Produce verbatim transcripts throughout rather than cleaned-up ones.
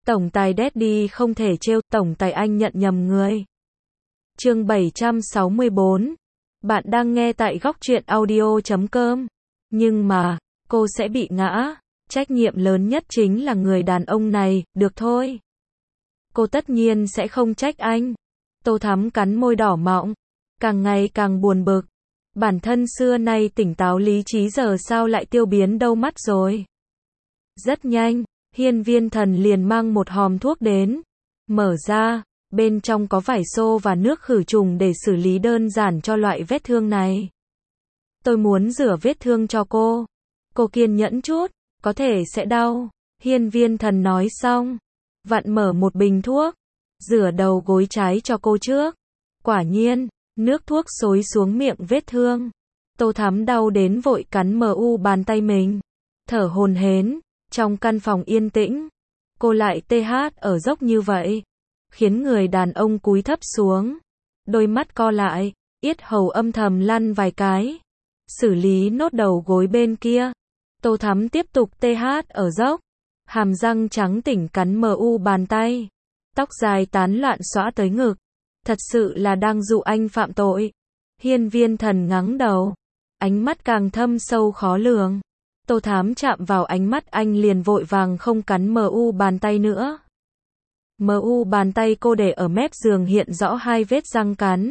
Tổng tài Daddy không thể trêu, tổng tài anh nhận nhầm người. Chương bảy trăm sáu mươi bốn. Bạn đang nghe tại góc truyện audio chấm com. Nhưng mà, cô sẽ bị ngã. Trách nhiệm lớn nhất chính là người đàn ông này, được thôi. Cô tất nhiên sẽ không trách anh. Tô Thắm cắn môi đỏ mọng, càng ngày càng buồn bực. Bản thân xưa nay tỉnh táo lý trí giờ sao lại tiêu biến đâu mất rồi. Rất nhanh, Hiên Viên Thần liền mang một hòm thuốc đến. Mở ra, bên trong có vải xô và nước khử trùng để xử lý đơn giản cho loại vết thương này. Tôi muốn rửa vết thương cho cô. Cô kiên nhẫn chút, có thể sẽ đau. Hiên Viên Thần nói xong, vặn mở một bình thuốc, rửa đầu gối trái cho cô trước. Quả nhiên, nước thuốc xối xuống miệng vết thương. Tô Thắm đau đến vội cắn mờ u bàn tay mình, thở hổn hển. Trong căn phòng yên tĩnh, cô lại tê hát ở dốc như vậy, khiến người đàn ông cúi thấp xuống, đôi mắt co lại, yết hầu âm thầm lăn vài cái. Xử lý nốt đầu gối bên kia. Tô Thắm tiếp tục tê hát ở dốc, hàm răng trắng tỉnh cắn mờ u bàn tay, tóc dài tán loạn xõa tới ngực. Thật sự là đang dụ anh phạm tội. Hiên Viên Thần ngẩng đầu, ánh mắt càng thâm sâu khó lường. Tô Thắm chạm vào ánh mắt anh liền vội vàng không cắn mờ u bàn tay nữa. Mờ u bàn tay cô để ở mép giường hiện rõ hai vết răng cắn.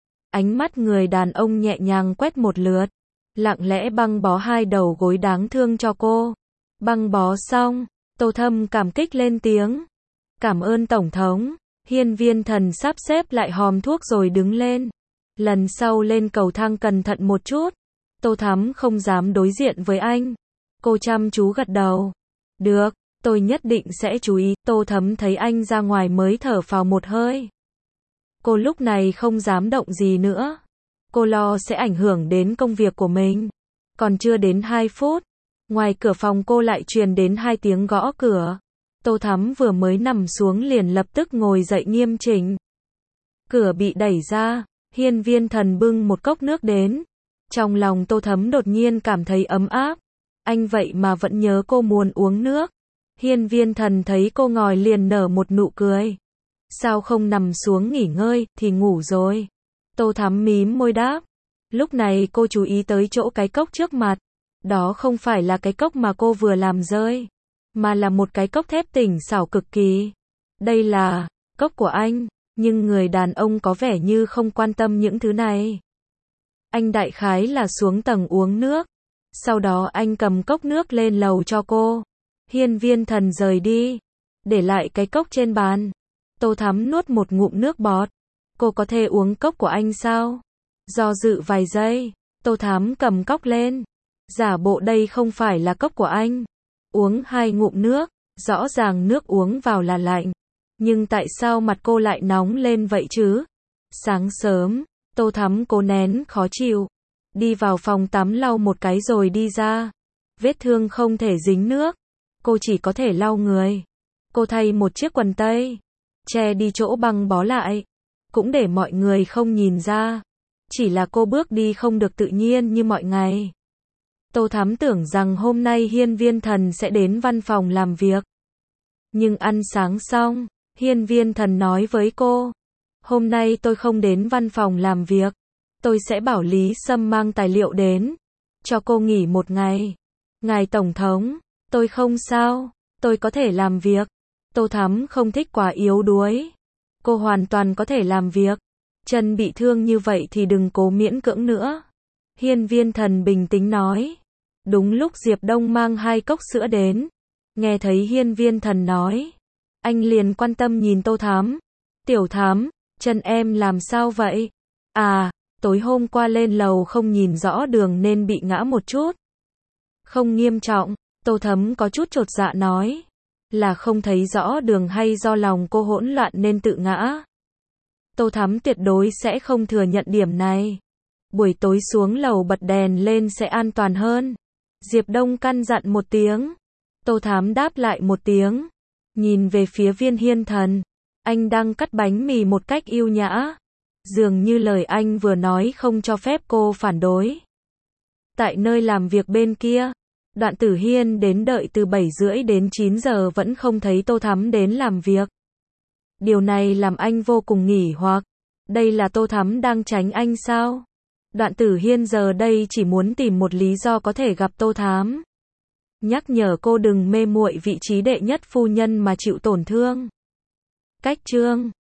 Ánh mắt người đàn ông nhẹ nhàng quét một lượt, lặng lẽ băng bó hai đầu gối đáng thương cho cô. Băng bó xong, Tô Thâm cảm kích lên tiếng. Cảm ơn Tổng thống. Hiên Viên Thần sắp xếp lại hòm thuốc rồi đứng lên. Lần sau lên cầu thang cẩn thận một chút. Tô Thắm không dám đối diện với anh. Cô chăm chú gật đầu. Được, tôi nhất định sẽ chú ý. Tô Thắm thấy anh ra ngoài mới thở phào một hơi. Cô lúc này không dám động gì nữa. Cô lo sẽ ảnh hưởng đến công việc của mình. Còn chưa đến hai phút, ngoài cửa phòng cô lại truyền đến hai tiếng gõ cửa. Tô Thắm vừa mới nằm xuống liền lập tức ngồi dậy nghiêm chỉnh. Cửa bị đẩy ra, Hiên Viên Thần bưng một cốc nước đến. Trong lòng Tô Thắm đột nhiên cảm thấy ấm áp. Anh vậy mà vẫn nhớ cô muốn uống nước. Hiên Viên Thần thấy cô ngồi liền nở một nụ cười. Sao không nằm xuống nghỉ ngơi, thì ngủ rồi. Tô Thắm mím môi đáp. Lúc này cô chú ý tới chỗ cái cốc trước mặt. Đó không phải là cái cốc mà cô vừa làm rơi, mà là một cái cốc thép tinh xảo cực kỳ. Đây là cốc của anh, nhưng người đàn ông có vẻ như không quan tâm những thứ này. Anh đại khái là xuống tầng uống nước. Sau đó anh cầm cốc nước lên lầu cho cô. Hiên Viên Thần rời đi, để lại cái cốc trên bàn. Tô Thắm nuốt một ngụm nước bọt. Cô có thể uống cốc của anh sao? Do dự vài giây, Tô Thắm cầm cốc lên, giả bộ đây không phải là cốc của anh. Uống hai ngụm nước, rõ ràng nước uống vào là lạnh. Nhưng tại sao mặt cô lại nóng lên vậy chứ? Sáng sớm, Tô Thắm cố nén khó chịu, đi vào phòng tắm lau một cái rồi đi ra. Vết thương không thể dính nước, cô chỉ có thể lau người. Cô thay một chiếc quần tây, che đi chỗ băng bó lại, cũng để mọi người không nhìn ra. Chỉ là cô bước đi không được tự nhiên như mọi ngày. Tô Thắm tưởng rằng hôm nay Hiên Viên Thần sẽ đến văn phòng làm việc. Nhưng ăn sáng xong, Hiên Viên Thần nói với cô. Hôm nay tôi không đến văn phòng làm việc. Tôi sẽ bảo Lý Sâm mang tài liệu đến. Cho cô nghỉ một ngày. Ngài Tổng thống, tôi không sao. Tôi có thể làm việc. Tô Thắm không thích quá yếu đuối. Cô hoàn toàn có thể làm việc. Chân bị thương như vậy thì đừng cố miễn cưỡng nữa. Hiên Viên Thần bình tĩnh nói. Đúng lúc Diệp Đông mang hai cốc sữa đến. Nghe thấy Hiên Viên Thần nói, anh liền quan tâm nhìn Tô Thắm. Tiểu Thắm, chân em làm sao vậy? À, tối hôm qua lên lầu không nhìn rõ đường nên bị ngã một chút. Không nghiêm trọng, Tô Thắm có chút chột dạ nói. Là không thấy rõ đường hay do lòng cô hỗn loạn nên tự ngã? Tô Thắm tuyệt đối sẽ không thừa nhận điểm này. Buổi tối xuống lầu bật đèn lên sẽ an toàn hơn. Diệp Đông căn dặn một tiếng. Tô Thắm đáp lại một tiếng. Nhìn về phía Viên Hiên Thần. Anh đang cắt bánh mì một cách yêu nhã. Dường như lời anh vừa nói không cho phép cô phản đối. Tại nơi làm việc bên kia, Đoạn Tử Hiên đến đợi từ bảy rưỡi đến chín giờ vẫn không thấy Tô Thắm đến làm việc. Điều này làm anh vô cùng nghỉ hoặc. Đây là Tô Thắm đang tránh anh sao? Đoạn Tử Hiên giờ đây chỉ muốn tìm một lý do có thể gặp Tô Thắm. Nhắc nhở cô đừng mê muội vị trí đệ nhất phu nhân mà chịu tổn thương. Cách chương